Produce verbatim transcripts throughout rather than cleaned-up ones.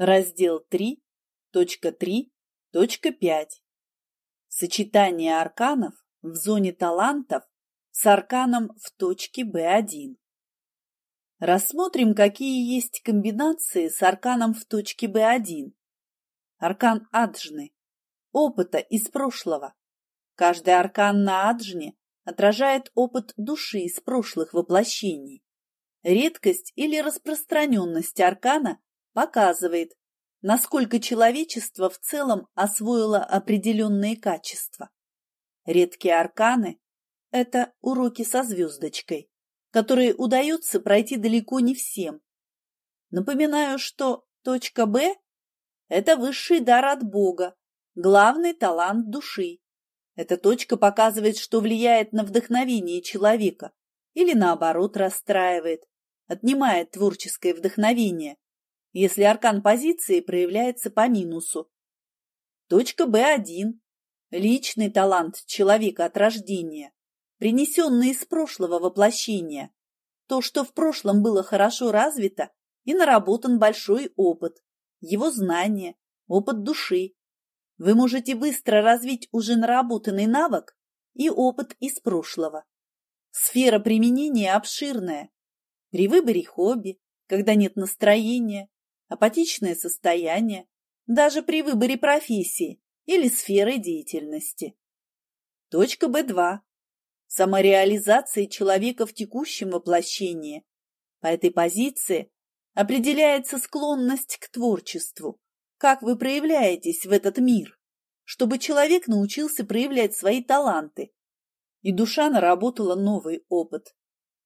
Раздел три точка три точка пять. Сочетание арканов в зоне талантов с арканом в точке бэ один. Рассмотрим, какие есть комбинации с арканом в точке бэ один. Аркан Аджны. Опыта из прошлого. Каждый аркан на Аджне отражает опыт души из прошлых воплощений. Редкость или распространенность аркана показывает, насколько человечество в целом освоило определенные качества. Редкие арканы – это уроки со звездочкой, которые удается пройти далеко не всем. Напоминаю, что точка Б – это высший дар от Бога, главный талант души. Эта точка показывает, что влияет на вдохновение человека или, наоборот, расстраивает, отнимает творческое вдохновение, если аркан позиции проявляется по минусу. Точка бэ один – личный талант человека от рождения, принесенный из прошлого воплощения, то, что в прошлом было хорошо развито и наработан большой опыт, его знания, опыт души. Вы можете быстро развить уже наработанный навык и опыт из прошлого. Сфера применения обширная. При выборе хобби, когда нет настроения, апатичное состояние, даже при выборе профессии или сферы деятельности. Точка бэ два. Самореализация человека в текущем воплощении. По этой позиции определяется склонность к творчеству, как вы проявляетесь в этот мир, чтобы человек научился проявлять свои таланты, и душа наработала новый опыт.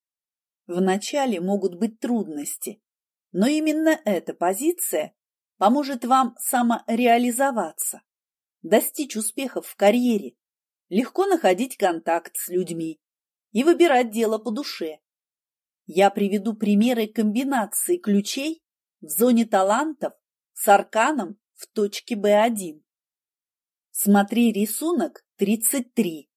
Вначале могут быть трудности, но именно эта позиция поможет вам самореализоваться, достичь успехов в карьере, легко находить контакт с людьми и выбирать дело по душе. Я приведу примеры комбинации ключей в зоне талантов с арканом в точке бэ один. Смотри рисунок тридцать три.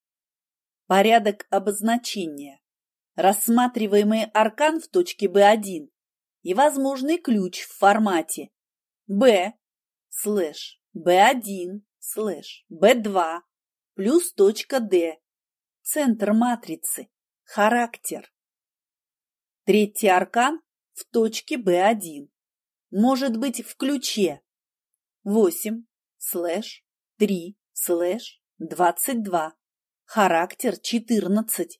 Порядок обозначения. Рассматриваемый аркан в точке бэ один и возможный ключ в формате B слэш бэ один слэш бэ два плюс точка D, центр матрицы, характер. Третий аркан в точке бэ один может быть в ключе восемь слэш три слэш двадцать два, характер четырнадцать,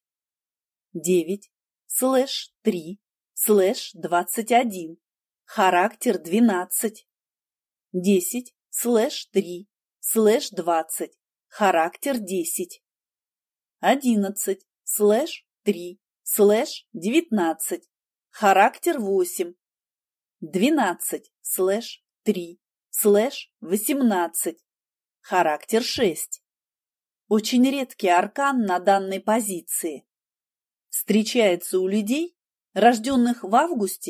девять слэш три слэш двадцать один, характер двенадцать, десять слэш три слэш двадцать, характер десять, одиннадцать слэш три слэш девятнадцать, характер восемь, двенадцать слэш три слэш восемнадцать, характер шесть. Очень редкий аркан на данной позиции. Встречается у людей, рожденных в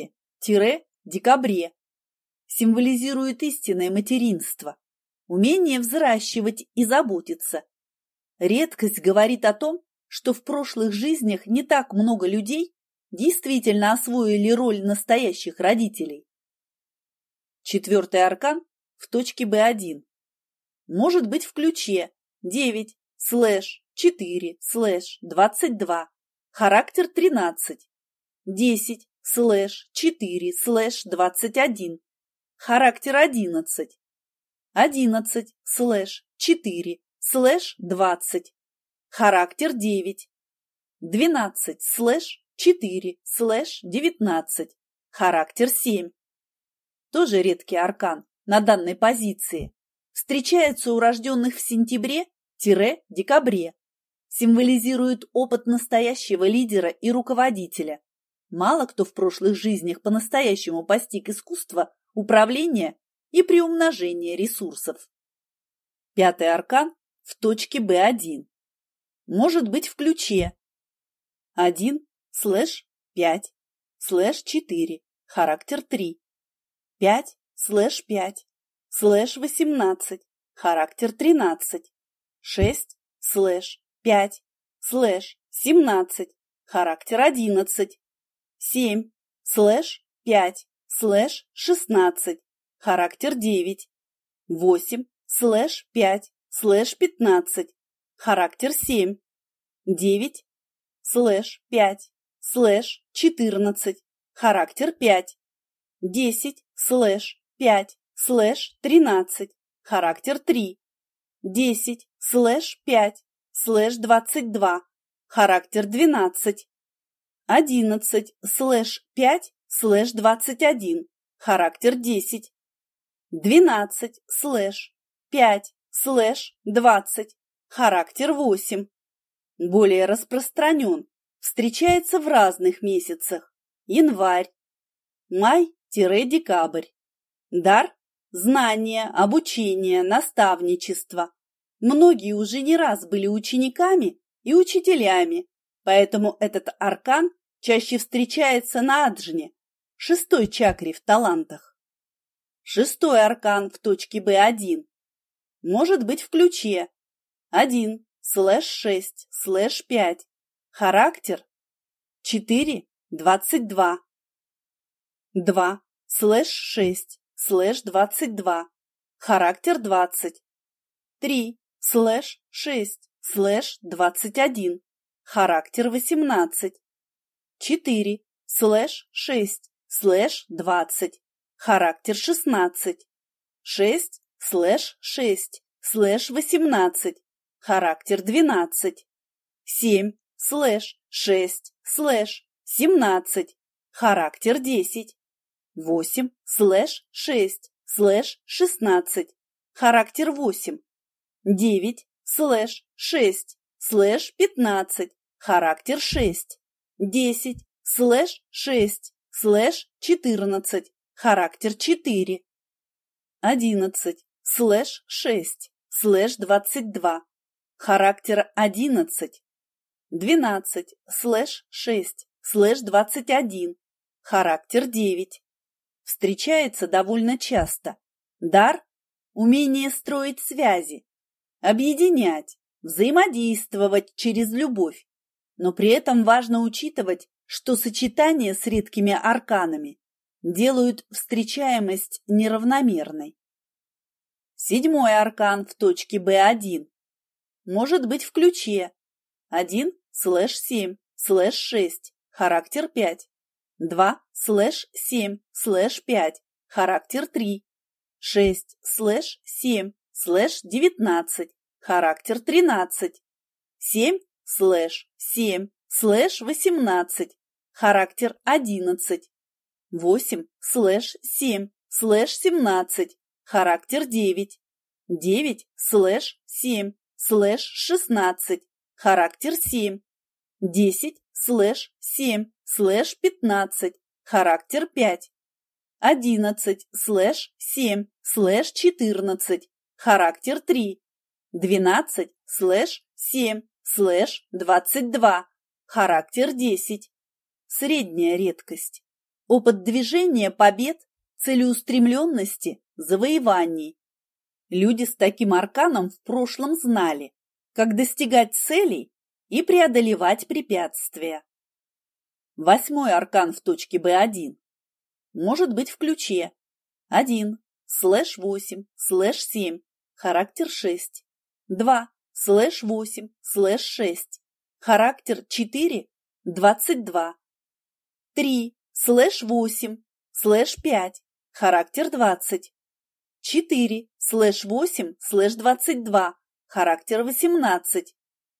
августе-декабре. Символизирует истинное материнство, умение взращивать и заботиться. Редкость говорит о том, что в прошлых жизнях не так много людей действительно освоили роль настоящих родителей. Четвертый аркан в точке бэ один может быть в ключе девять слэш четыре слэш двадцать два, характер тринадцать, десять слэш четыре слэш двадцать один, характер одиннадцать, одиннадцать слэш четыре слэш двадцать, характер девять, двенадцать слэш четыре слэш девятнадцать, характер семь. Тоже редкий аркан на данной позиции. Встречается у рожденных в сентябре-декабре. Символизирует опыт настоящего лидера и руководителя. Мало кто в прошлых жизнях по-настоящему постиг искусство управления и приумножения ресурсов. Пятый аркан в точке бэ один может быть в ключе один слэш пять слэш четыре, характер три, пять слэш пять слэш восемнадцать, характер тринадцать, шесть слэш пять слэш семнадцать, характер одиннадцать, семь слэш пять слэш шестнадцать, характер девять. восемь слэш пять слэш пятнадцать, характер семь. девять слэш пять слэш четырнадцать, характер пять. десять слэш пять слэш тринадцать, характер три. десять слэш пять слэш двадцать два, характер двенадцать. одиннадцать слэш пять слэш двадцать один, характер десять. двенадцать слэш пять слэш двадцать, характер восемь. Более распространен, встречается в разных месяцах. Январь, май-декабрь. Дар – знание, обучение, наставничество. Многие уже не раз были учениками и учителями, поэтому этот аркан чаще встречается на аджне, шестой чакре в талантах. Шестой аркан в точке бэ один может быть в ключе один слэш шесть слэш пять, характер четыре двадцать два. два слэш шесть слэш двадцать два, характер двадцать. три слэш шесть слэш двадцать один, характер восемнадцать. четыре слэш шесть слэш двадцать, характер шестнадцать. шесть слэш шесть слэш восемнадцать, характер двенадцать. семь слэш шесть слэш семнадцать, характер десять. восемь слэш шесть слэш шестнадцать, характер восемь. девять слэш шесть слэш пятнадцать, характер шесть. десять слэш шесть слэш четырнадцать, характер четыре. одиннадцать слэш шесть слэш двадцать два, характер одиннадцать. двенадцать слэш шесть слэш двадцать один, характер девять. Встречается довольно часто. Дар – умение строить связи, объединять, взаимодействовать через любовь. Но при этом важно учитывать, что сочетания с редкими арканами делают встречаемость неравномерной. Седьмой аркан в точке бэ один может быть в ключе один слэш семь слэш шесть, характер пять. два слэш семь слэш пять, характер три. шесть слэш семь слэш девятнадцать, характер тринадцать. семь слэш семь слэш восемнадцать, характер одиннадцать. восемь слэш семь слэш семнадцать, характер девять. девять слэш семь слэш шестнадцать, характер семь. десять слэш семь слэш пятнадцать, характер пять. одиннадцать слэш семь слэш четырнадцать, характер три. двенадцать слэш семь слэш двадцать два, характер десять. Средняя редкость. Опыт движения, побед, целеустремленности, завоеваний. Люди с таким арканом в прошлом знали, как достигать целей и преодолевать препятствия. Восьмой аркан в точке бэ один может быть в ключе один слэш восемь слэш семь, характер шесть. два слэш восемь слэш шесть, характер четыре двадцать два. три слэш восемь слэш пять, характер двадцать. четыре слэш восемь слэш двадцать два, характер восемнадцать.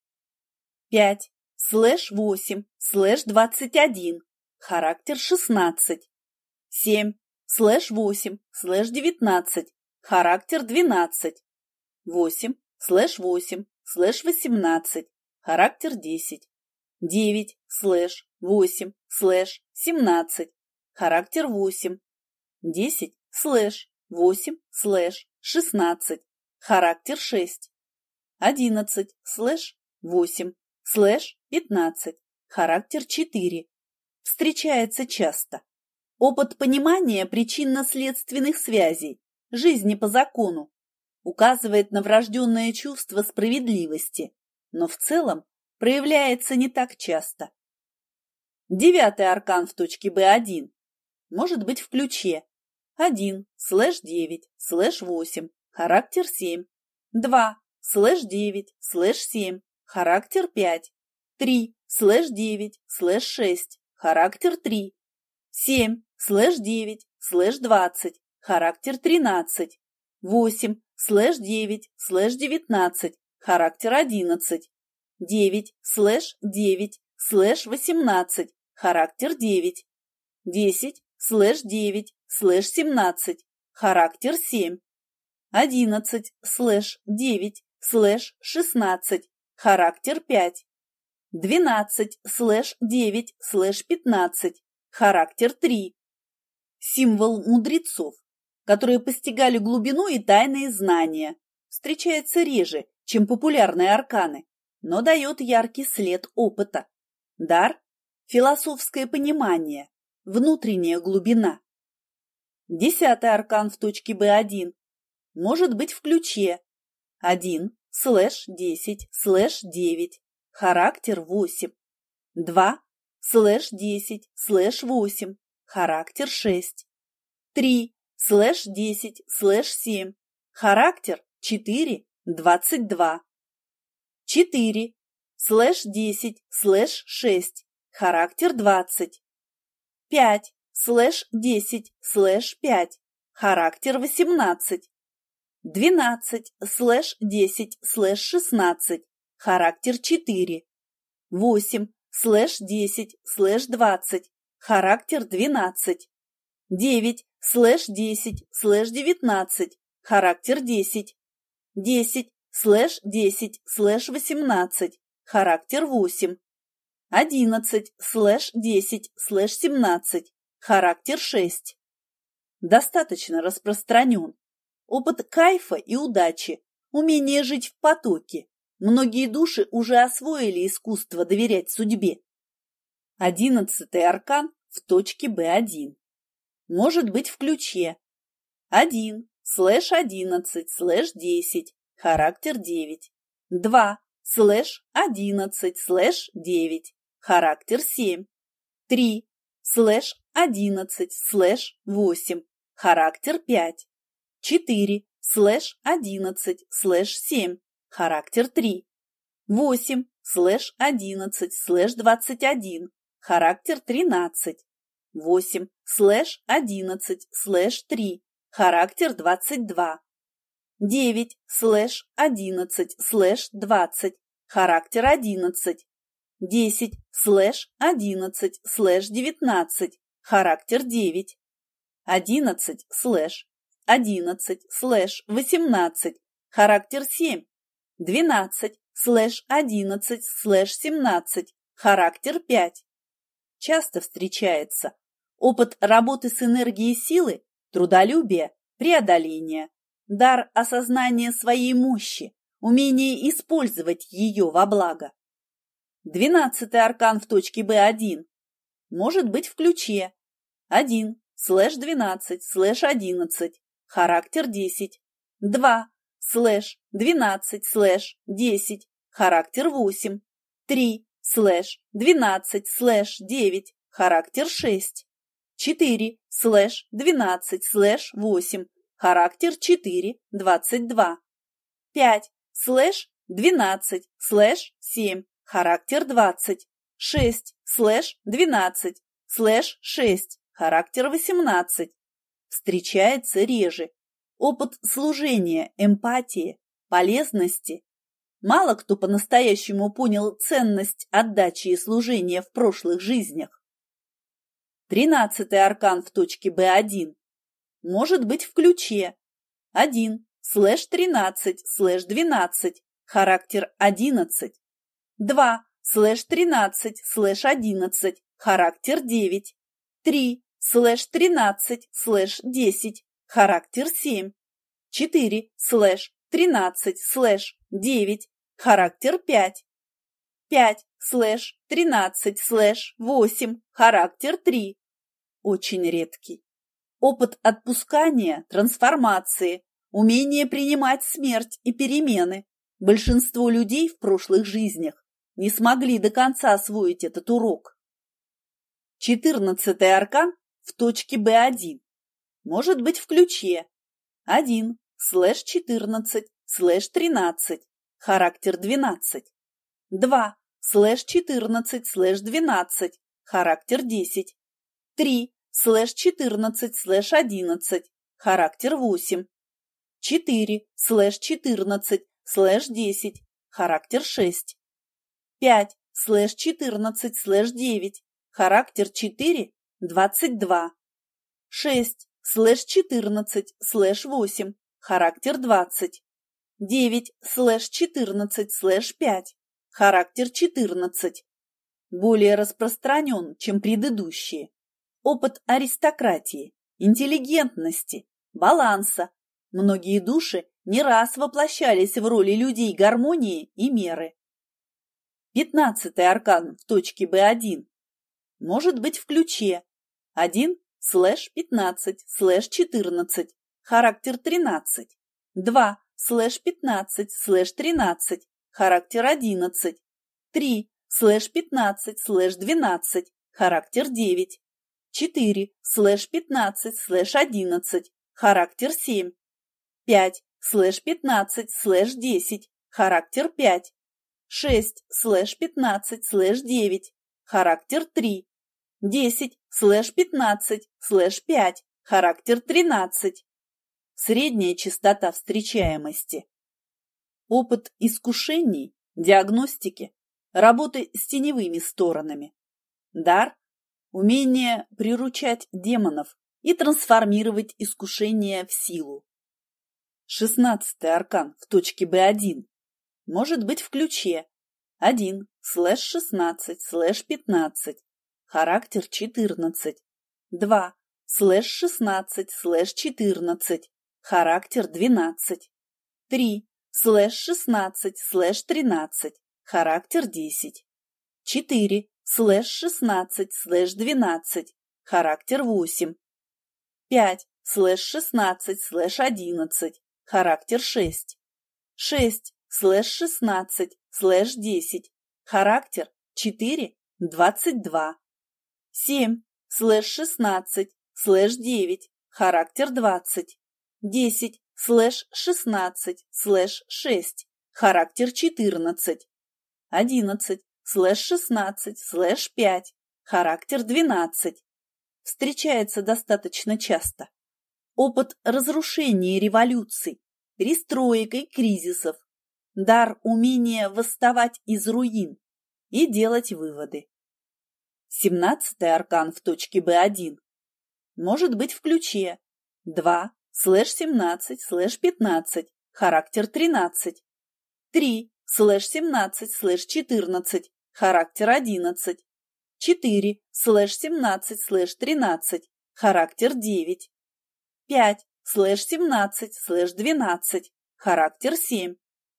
пять слэш восемь слэш двадцать один, характер шестнадцать. семь слэш восемь слэш девятнадцать, характер двенадцать. восемь слэш восемь слэш восемнадцать, характер десять. девять слэш восемь слэш семнадцать, характер восемь. десять слэш восемь слэш шестнадцать, характер шесть. одиннадцать слэш восемь слэш пятнадцать, характер четыре. Встречается часто. Опыт понимания причинно-следственных связей, жизни по закону, указывает на врожденное чувство справедливости, но в целом проявляется не так часто. Девятый аркан в точке бэ один может быть в ключе один слэш девять слэш восемь, характер семь. два слэш девять слэш семь, характер пять. три слэш девять слэш шесть, характер три. семь слэш девять слэш двадцать, характер тринадцать. восемь слэш девять слэш девятнадцать, характер одиннадцать. девять слэш девять слэш восемнадцать, характер девять. десять слэш девять слэш семнадцать, характер семь. одиннадцать слэш девять слэш шестнадцать, характер пять. двенадцать слэш девять слэш пятнадцать, характер три. Символ мудрецов, которые постигали глубину и тайные знания, встречается реже, чем популярные арканы, но дает яркий след опыта. Дар – философское понимание, внутренняя глубина. Десятый аркан в точке бэ один может быть в ключе один слэш десять слэш девять, характер восемь. два слэш десять слэш восемь, характер шесть. три слэш десять слэш семь, характер четыре двадцать два. четыре слэш десять слэш шесть, характер двадцать. пять слэш десять слэш пять, характер восемнадцать. двенадцать слэш десять слэш шестнадцать, характер четыре. восемь слэш десять слэш двадцать, характер двенадцать. девять слэш десять слэш девятнадцать, характер десять. десять слэш десять слэш восемнадцать, характер восемь. одиннадцать слэш десять слэш семнадцать, характер шесть. Достаточно распространен. Опыт кайфа и удачи, умение жить в потоке. Многие души уже освоили искусство доверять судьбе. Одиннадцатый аркан в точке бэ один. Может быть в ключе один слэш одиннадцать слэш десять, характер девять. два слэш одиннадцать слэш девять, характер семь. три слэш одиннадцать слэш восемь, характер пять. четыре слэш одиннадцать слэш семь, характер три. восемь слэш одиннадцать слэш двадцать один, характер тринадцать. восемь слэш одиннадцать слэш три, характер двадцать два. девять слэш одиннадцать слэш двадцать, характер одиннадцать. десять слэш одиннадцать слэш девятнадцать, характер девять. одиннадцать слэш одиннадцать слэш восемнадцать, характер семь. двенадцать слэш одиннадцать слэш семнадцать, характер пять. Часто встречается опыт работы с энергией силы, трудолюбия, преодоления, дар осознания своей мощи, умение использовать ее во благо. Двенадцатый аркан в точке бэ один может быть в ключе один слэш двенадцать слэш одиннадцать, характер десять. два слэш двенадцать слэш десять, характер восемь. три слэш двенадцать слэш девять, характер шесть. четыре слэш двенадцать слэш восемь, характер четыре двадцать два. пять слэш двенадцать слэш семь, характер двадцать. шесть слэш двенадцать слэш шесть, характер восемнадцать. Встречается реже. Опыт служения, эмпатии, полезности. Мало кто по-настоящему понял ценность отдачи и служения в прошлых жизнях. Тринадцатый аркан в точке бэ один может быть в ключе один слэш тринадцать слэш двенадцать, характер одиннадцать. два слэш тринадцать слэш одиннадцать, характер девять. три слэш тринадцать слэш десять, характер семь. четыре слэш тринадцать слэш девять, характер пять. пять слэш тринадцать слэш восемь, характер три. Очень редкий. Опыт отпускания, трансформации, умение принимать смерть и перемены. Большинство людей в прошлых жизнях не смогли до конца освоить этот урок. Четырнадцатый аркан в точке бэ один может быть в ключе. один слэш четырнадцать слэш тринадцать, характер двенадцать. два слэш четырнадцать слэш двенадцать, характер десять. три слэш четырнадцать слэш одиннадцать, характер восемь. четыре слэш четырнадцать слэш десять, характер шесть. пять слэш четырнадцать слэш девять, характер четыре, двадцать два. шесть слэш четырнадцать слэш восемь, характер двадцать. девять слэш четырнадцать слэш пять, характер четырнадцать. Более распространен, чем предыдущие. Опыт аристократии, интеллигентности, баланса. Многие души не раз воплощались в роли людей гармонии и меры. Пятнадцатый аркан в точке бэ один может быть в ключе. один слэш пятнадцать слэш четырнадцать, характер тринадцать. два слэш пятнадцать слэш тринадцать, характер одиннадцать. три слэш пятнадцать слэш двенадцать, характер девять. четыре слэш пятнадцать слэш одиннадцать, характер семь. пять слэш пятнадцать слэш десять, характер пять. шесть слэш пятнадцать слэш девять, характер три. десять слэш пятнадцать слэш пять, характер тринадцать. Средняя частота встречаемости. Опыт искушений, диагностики, работы с теневыми сторонами. Дар – умение приручать демонов и трансформировать искушения в силу. Шестнадцатый аркан в точке бэ один может быть в ключе. один слэш шестнадцать слэш пятнадцать, характер четырнадцать. два слэш шестнадцать слэш четырнадцать, характер двенадцать. три слэш шестнадцать слэш тринадцать, характер десять. четыре слэш шестнадцать слэш двенадцать, характер восемь. пять слэш шестнадцать слэш одиннадцать, характер шесть. шесть слэш шестнадцать слэш десять, характер четыре, двадцать два. семь слэш шестнадцать слэш девять, характер двадцать. десять слэш шестнадцать слэш шесть, характер четырнадцать. одиннадцать слэш шестнадцать слэш пять, характер двенадцать. Встречается достаточно часто. Опыт разрушения революций, перестроек и кризисов. Дар умения восставать из руин и делать выводы. Семнадцатый аркан в точке бэ один может быть в ключе. два слэш семнадцать слэш пятнадцать, характер тринадцать. три слэш семнадцать слэш четырнадцать, характер одиннадцать. четыре слэш семнадцать слэш тринадцать, характер девять. пять слэш семнадцать слэш двенадцать, характер семь.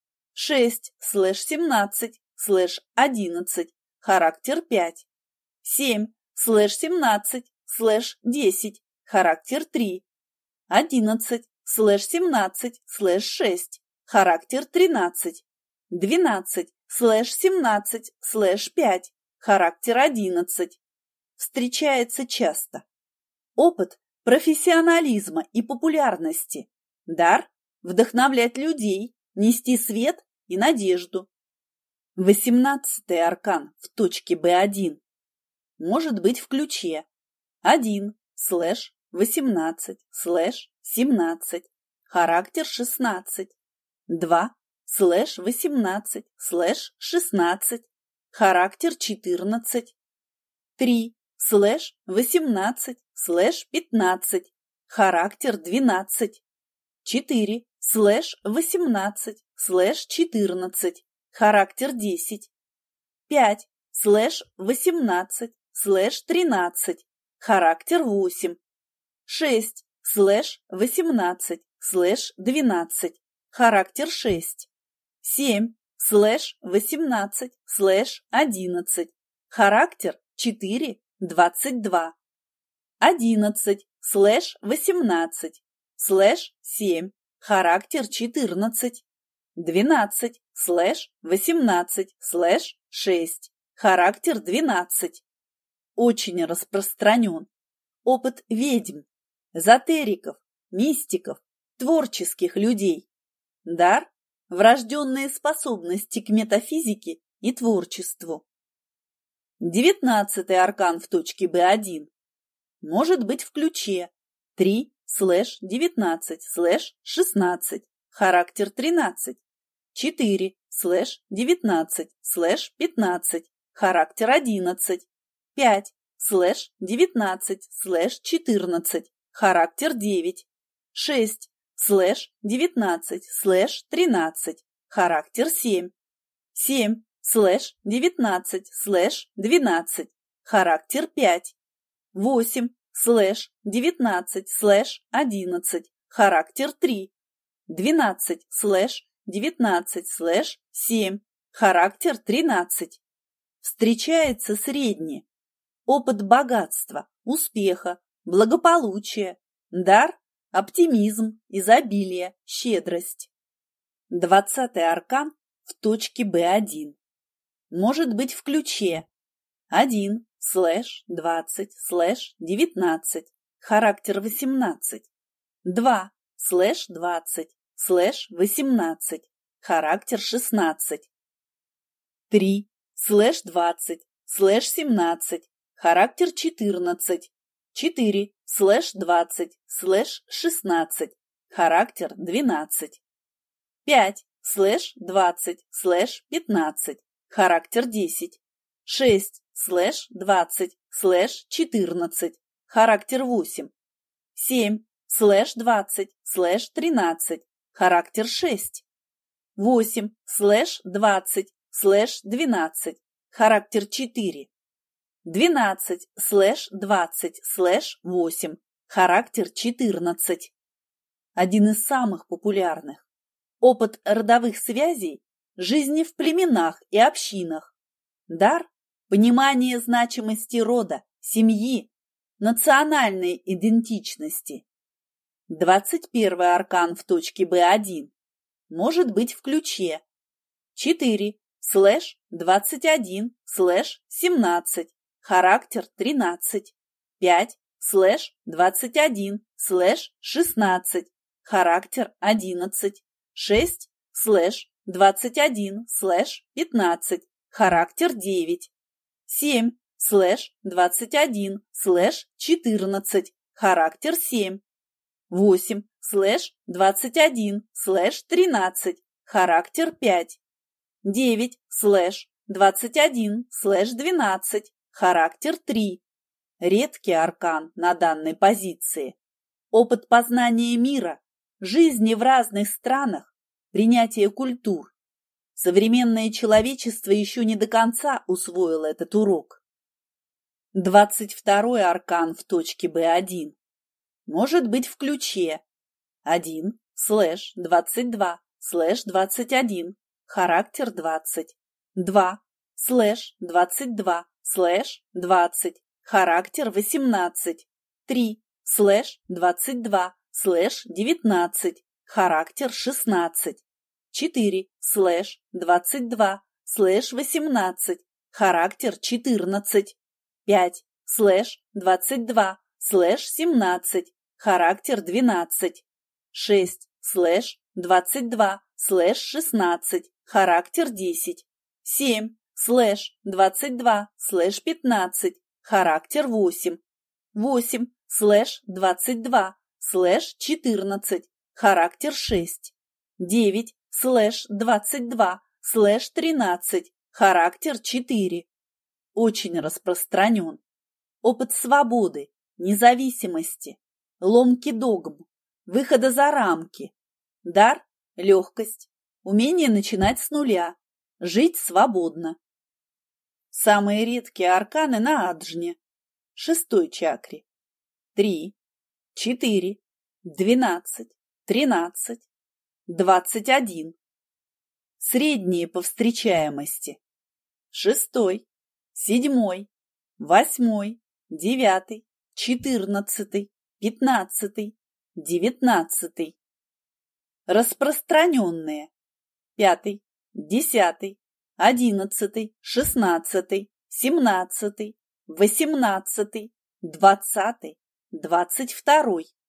шесть слэш семнадцать слэш одиннадцать, характер пять. семь слэш семнадцать слэш десять, характер три. одиннадцать слэш семнадцать слэш шесть, характер тринадцать. двенадцать слэш семнадцать слэш пять, характер одиннадцать. Встречается часто. Опыт профессионализма и популярности. Дар – вдохновлять людей, нести свет и надежду. Восемнадцатый аркан в точке бэ один может быть в ключе. один слэш восемнадцать слэш семнадцать, характер шестнадцать. два слэш восемнадцать слэш шестнадцать, характер четырнадцать. три слэш восемнадцать слэш пятнадцать, характер двенадцать. четыре слэш восемнадцать слэш четырнадцать, характер десять. пять слэш восемнадцать слэш тринадцать, характер восемь. шесть слэш восемнадцать слэш двенадцать, характер шесть. семь слэш восемнадцать слэш одиннадцать, характер четыре, двадцать два. одиннадцать слэш восемнадцать слэш семь, характер четырнадцать. двенадцать слэш восемнадцать слэш шесть, характер двенадцать. Очень распространен. Опыт ведьм. эзотериков, мистиков, творческих людей. Дар – врожденные способности к метафизике и творчеству. Девятнадцатый аркан в точке бэ один может быть в ключе три слэш девятнадцать слэш шестнадцать, характер тринадцать, четыре слэш девятнадцать слэш пятнадцать, характер одиннадцать, пять слэш девятнадцать слэш четырнадцать, характер девять, шесть слэш девятнадцать слэш тринадцать, характер семь, семь слэш девятнадцать слэш двенадцать, характер пять, восемь слэш девятнадцать слэш одиннадцать, характер три, двенадцать слэш девятнадцать слэш семь, характер тринадцать. Встречается средний. Опыт богатства, успеха, благополучия, дар, оптимизм, изобилие, щедрость. Двадцатый аркан в точке бэ один может быть в ключе один слэш двадцать слэш девятнадцать, характер восемнадцать, два слэш двадцать слэш восемнадцать, характер шестнадцать, три слэш двадцать слэш семнадцать, характер четырнадцать, четыре слэш двадцать слэш шестнадцать, характер двенадцать, пять слэш двадцать слэш пятнадцать, характер десять, шесть слэш двадцать слэш четырнадцать, характер восемь, семь слэш двадцать слэш тринадцать, характер шесть, восемь слэш двадцать слэш двенадцать, характер четыре, двенадцать слэш двадцать слэш восемь, характер четырнадцать. Один из самых популярных. Опыт родовых связей, жизни в племенах и общинах. Дар – понимание значимости рода, семьи, национальной идентичности. Двадцать первый аркан в точке бэ один может быть в ключе четыре слэш двадцать один слэш семнадцать, характер тринадцать, пять слэш двадцать один слэш шестнадцать, характер одиннадцать, шесть слэш двадцать один слэш пятнадцать, характер девять, семь слэш двадцать один слэш четырнадцать, характер семь, восемь слэш двадцать один слэш тринадцать, характер пять, девять слэш двадцать один слэш двенадцать, характер три. Редкий аркан на данной позиции. Опыт познания мира, жизни в разных странах, принятие культур. Современное человечество еще не до конца усвоило этот урок. Двадцать второй аркан в точке бэ один может быть в ключе один слэш двадцать два слэш двадцать один, характер двадцать, два слэш двадцать два слэш двадцать, характер восемнадцать, три слэш двадцать два слэш девятнадцать, характер шестнадцать, четыре слэш двадцать два слэш восемнадцать, характер четырнадцать, пять слэш двадцать два слэш семнадцать, характер двенадцать, шесть слэш двадцать два слэш шестнадцать, характер десять, семь слэш двадцать два слэш пятнадцать, характер восемь, восемь слэш двадцать два слэш четырнадцать, характер шесть, девять слэш двадцать два слэш тринадцать, характер четыре. Очень распространен. Опыт свободы, независимости, ломки догм, выхода за рамки. Дар – легкость, умение начинать с нуля, жить свободно. Самые редкие арканы на Аджне. Шестой чакре. Три, четыре, двенадцать, тринадцать, двадцать один. Средние по встречаемости. Шестой, седьмой, восьмой, девятый, четырнадцатый, пятнадцатый, девятнадцатый. Распространенные. Пятый, десятый, одиннадцатый, шестнадцатый, семнадцатый, восемнадцатый, двадцатый, двадцать второй.